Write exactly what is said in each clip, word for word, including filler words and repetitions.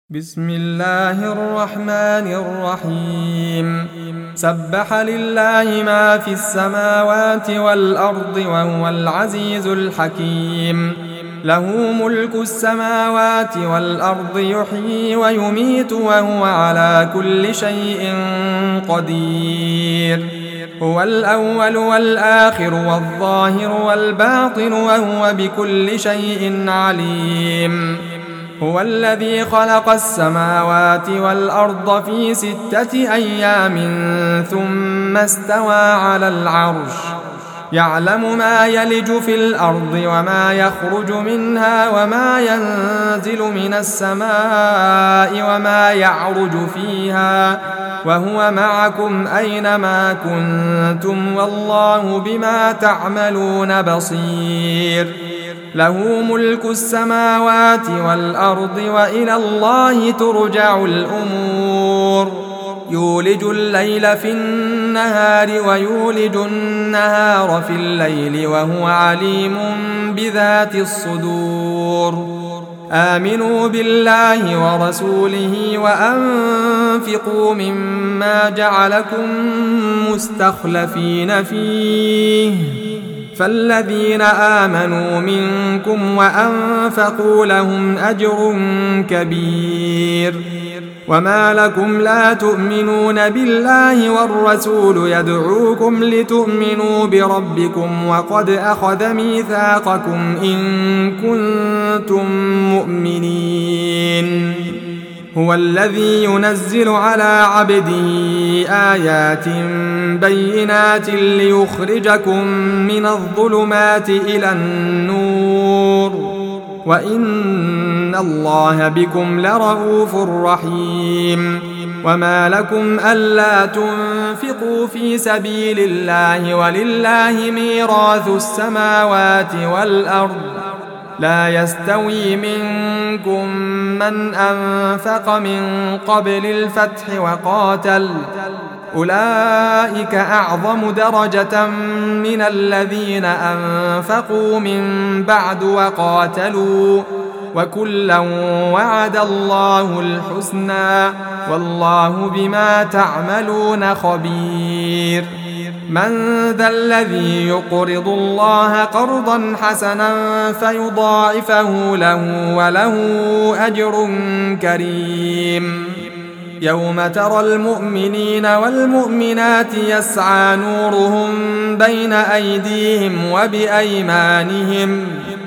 بسم الله الرحمن الرحيم سبح لله ما في السماوات والأرض وهو العزيز الحكيم له ملك السماوات والأرض يحيي ويميت وهو على كل شيء قدير هو الأول والآخر والظاهر والباطن وهو بكل شيء عليم هو الذي خلق السماوات والأرض في ستة أيام ثم استوى على العرش يعلم ما يلج في الأرض وما يخرج منها وما ينزل من السماء وما يعرج فيها وهو معكم أينما كنتم والله بما تعملون بصير له ملك السماوات والأرض وإلى الله ترجع الأمور يولج الليل في النهار ويولج النهار في الليل وهو عليم بذات الصدور آمنوا بالله ورسوله وأنفقوا مما جعلكم مستخلفين فيه فالذين آمنوا منكم وأنفقوا لهم أجر كبير وما لكم لا تؤمنون بالله والرسول يدعوكم لتؤمنوا بربكم وقد أخذ ميثاقكم إن كنتم مؤمنين هو الذي ينزل على عبده آيات بينات ليخرجكم من الظلمات إلى النور وإن الله بكم لرءوف رحيم وما لكم ألا تنفقوا في سبيل الله ولله ميراث السماوات والأرض لا يستوي منكم من أنفق من قبل الفتح وقاتل أولئك أعظم درجة من الذين أنفقوا من بعد وقاتلوا وكلا وعد الله الحسنى والله بما تعملون خبير من ذا الذي يقرض الله قرضا حسنا فيضاعفه له وله أجر كريم يوم ترى المؤمنين والمؤمنات يسعى نورهم بين أيديهم وبأيمانهم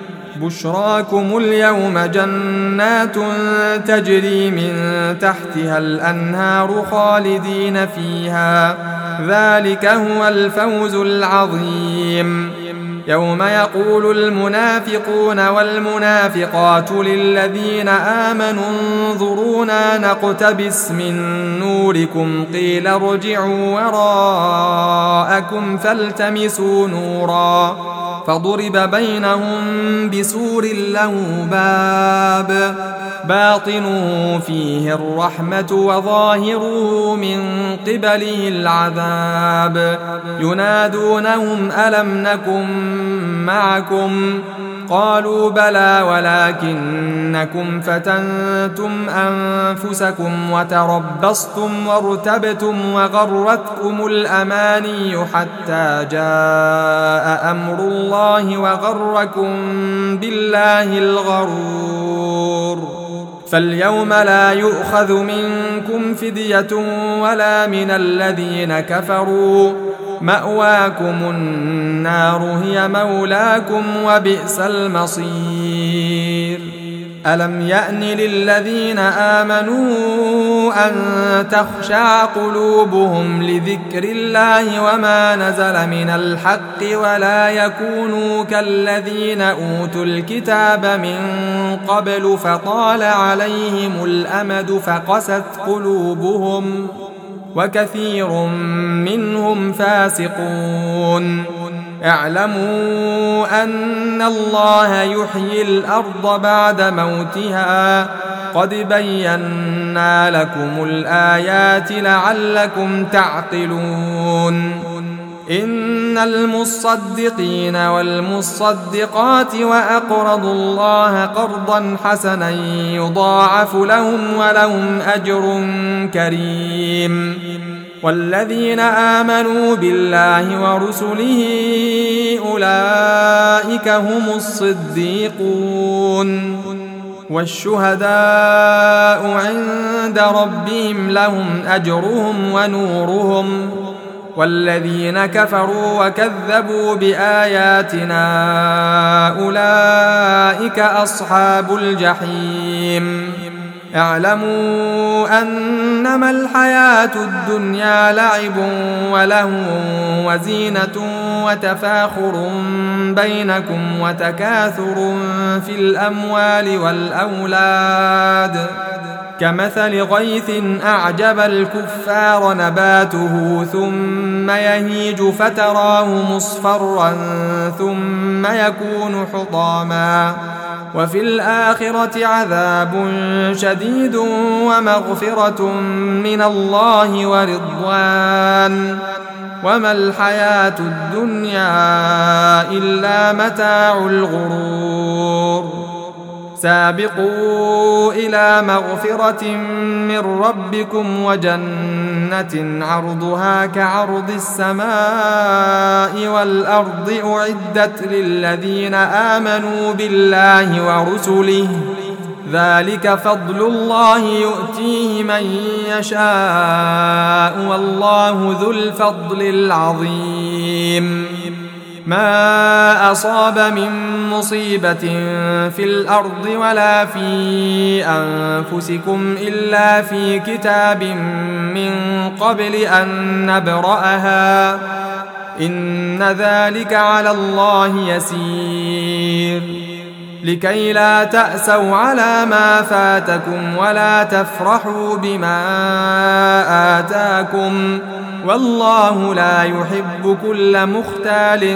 بشراكم اليوم جنات تجري من تحتها الأنهار خالدين فيها ذلك هو الفوز العظيم يوم يقول المنافقون والمنافقات للذين آمنوا انظرونا نقتبس من نوركم قيل ارجعوا وراءكم فالتمسوا نورا فضرب بينهم بسور له باب باطنه فيه الرحمة وظاهره من قبله العذاب ينادونهم ألم نكن معكم قالوا بلى ولكنكم فتنتم أنفسكم وتربصتم وارتبتم وغرتكم الأماني حتى جاء أمر الله وغركم بالله الغرور فاليوم لا يؤخذ منكم فدية ولا من الذين كفروا مأواكم النار هي مولاكم وبئس المصير ألم يأن للذين آمنوا أن تخشع قلوبهم لذكر الله وما نزل من الحق ولا يكونوا كالذين أوتوا الكتاب من قبل فطال عليهم الأمد فقست قلوبهم وكثير منهم فاسقون اعلموا أن الله يحيي الأرض بعد موتها قد بينا لكم الآيات لعلكم تعقلون إن المصدقين والمصدقات وأقرضوا الله قرضا حسنا يضاعف لهم ولهم أجر كريم والذين آمنوا بالله ورسله أولئك هم الصديقون والشهداء عند ربهم لهم أجرهم ونورهم والذين كفروا وكذبوا بآياتنا أولئك أصحاب الجحيم اعلموا أنما الحياة الدنيا لعب ولهو وزينة وتفاخر بينكم وتكاثر في الأموال والأولاد كمثل غيث أعجب الكفار نباته ثم يهيج فتراه مصفرا ثم يكون حطاما وفي الآخرة عذاب شديد ومغفرة من الله ورضوان وما الحياة الدنيا إلا متاع الغرور سابقوا إلى مغفرة من ربكم وجنة عرضها كعرض السماء والأرض أعدت للذين آمنوا بالله ورسله ذلك فضل الله يؤتيه من يشاء والله ذو الفضل العظيم ما أصاب من مصيبة في الأرض ولا في أنفسكم إلا في كتاب من قبل أن نبرأها إن ذلك على الله يسير لكي لا تأسوا على ما فاتكم ولا تفرحوا بما آتاكم والله لا يحب كل مختال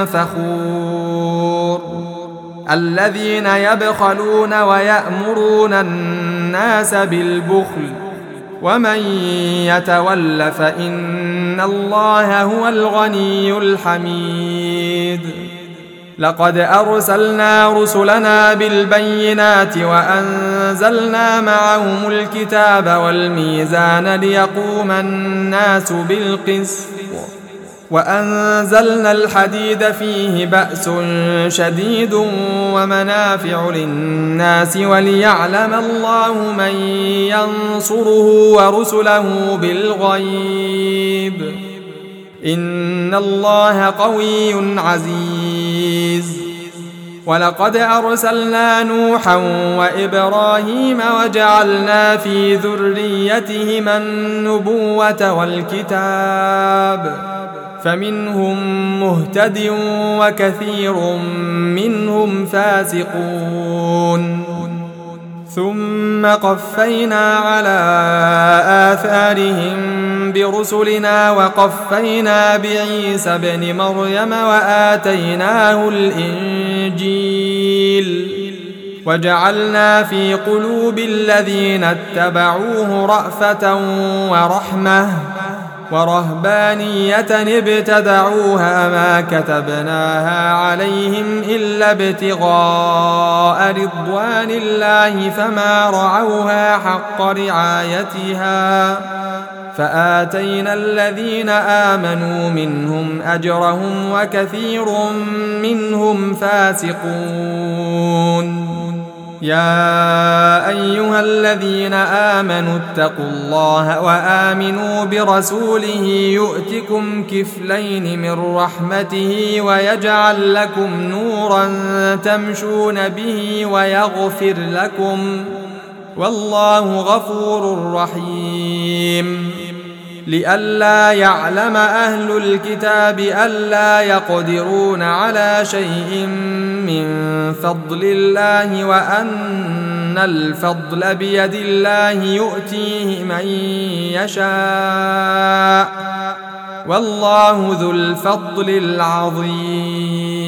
فخور الذين يبخلون ويأمرون الناس بالبخل ومن يتول فإن الله هو الغني الحميد لقد أرسلنا رسلنا بالبينات وأنزلنا معهم الكتاب والميزان ليقوم الناس بالقسط وأنزلنا الحديد فيه بأس شديد ومنافع للناس وليعلم الله من ينصره ورسله بالغيب إن الله قوي عزيز ولقد أرسلنا نوحا وإبراهيم وجعلنا في ذريتهما النبوة والكتاب فمنهم مهتد وكثير منهم فاسقون ثم قفينا على آثارهم برسلنا وقفينا بعيسى ابن مريم وآتيناه الإنجيل وجعلنا في قلوب الذين اتبعوه رأفة ورحمة ورهبانية ابتدعوها ما كتبناها عليهم إلا ابتغاء رضوان الله فما رعوها حق رعايتها فآتينا الذين آمنوا منهم أجرهم وكثير منهم فاسقون يا أيها الذين آمنوا اتقوا الله وآمنوا برسوله يؤتكم كفلين من رحمته ويجعل لكم نورا تمشون به ويغفر لكم والله غفور رحيم لئلا يعلم أهل الكتاب ألا يقدرون على شيء من فضل الله وأن الفضل بيد الله يؤتيه من يشاء والله ذو الفضل العظيم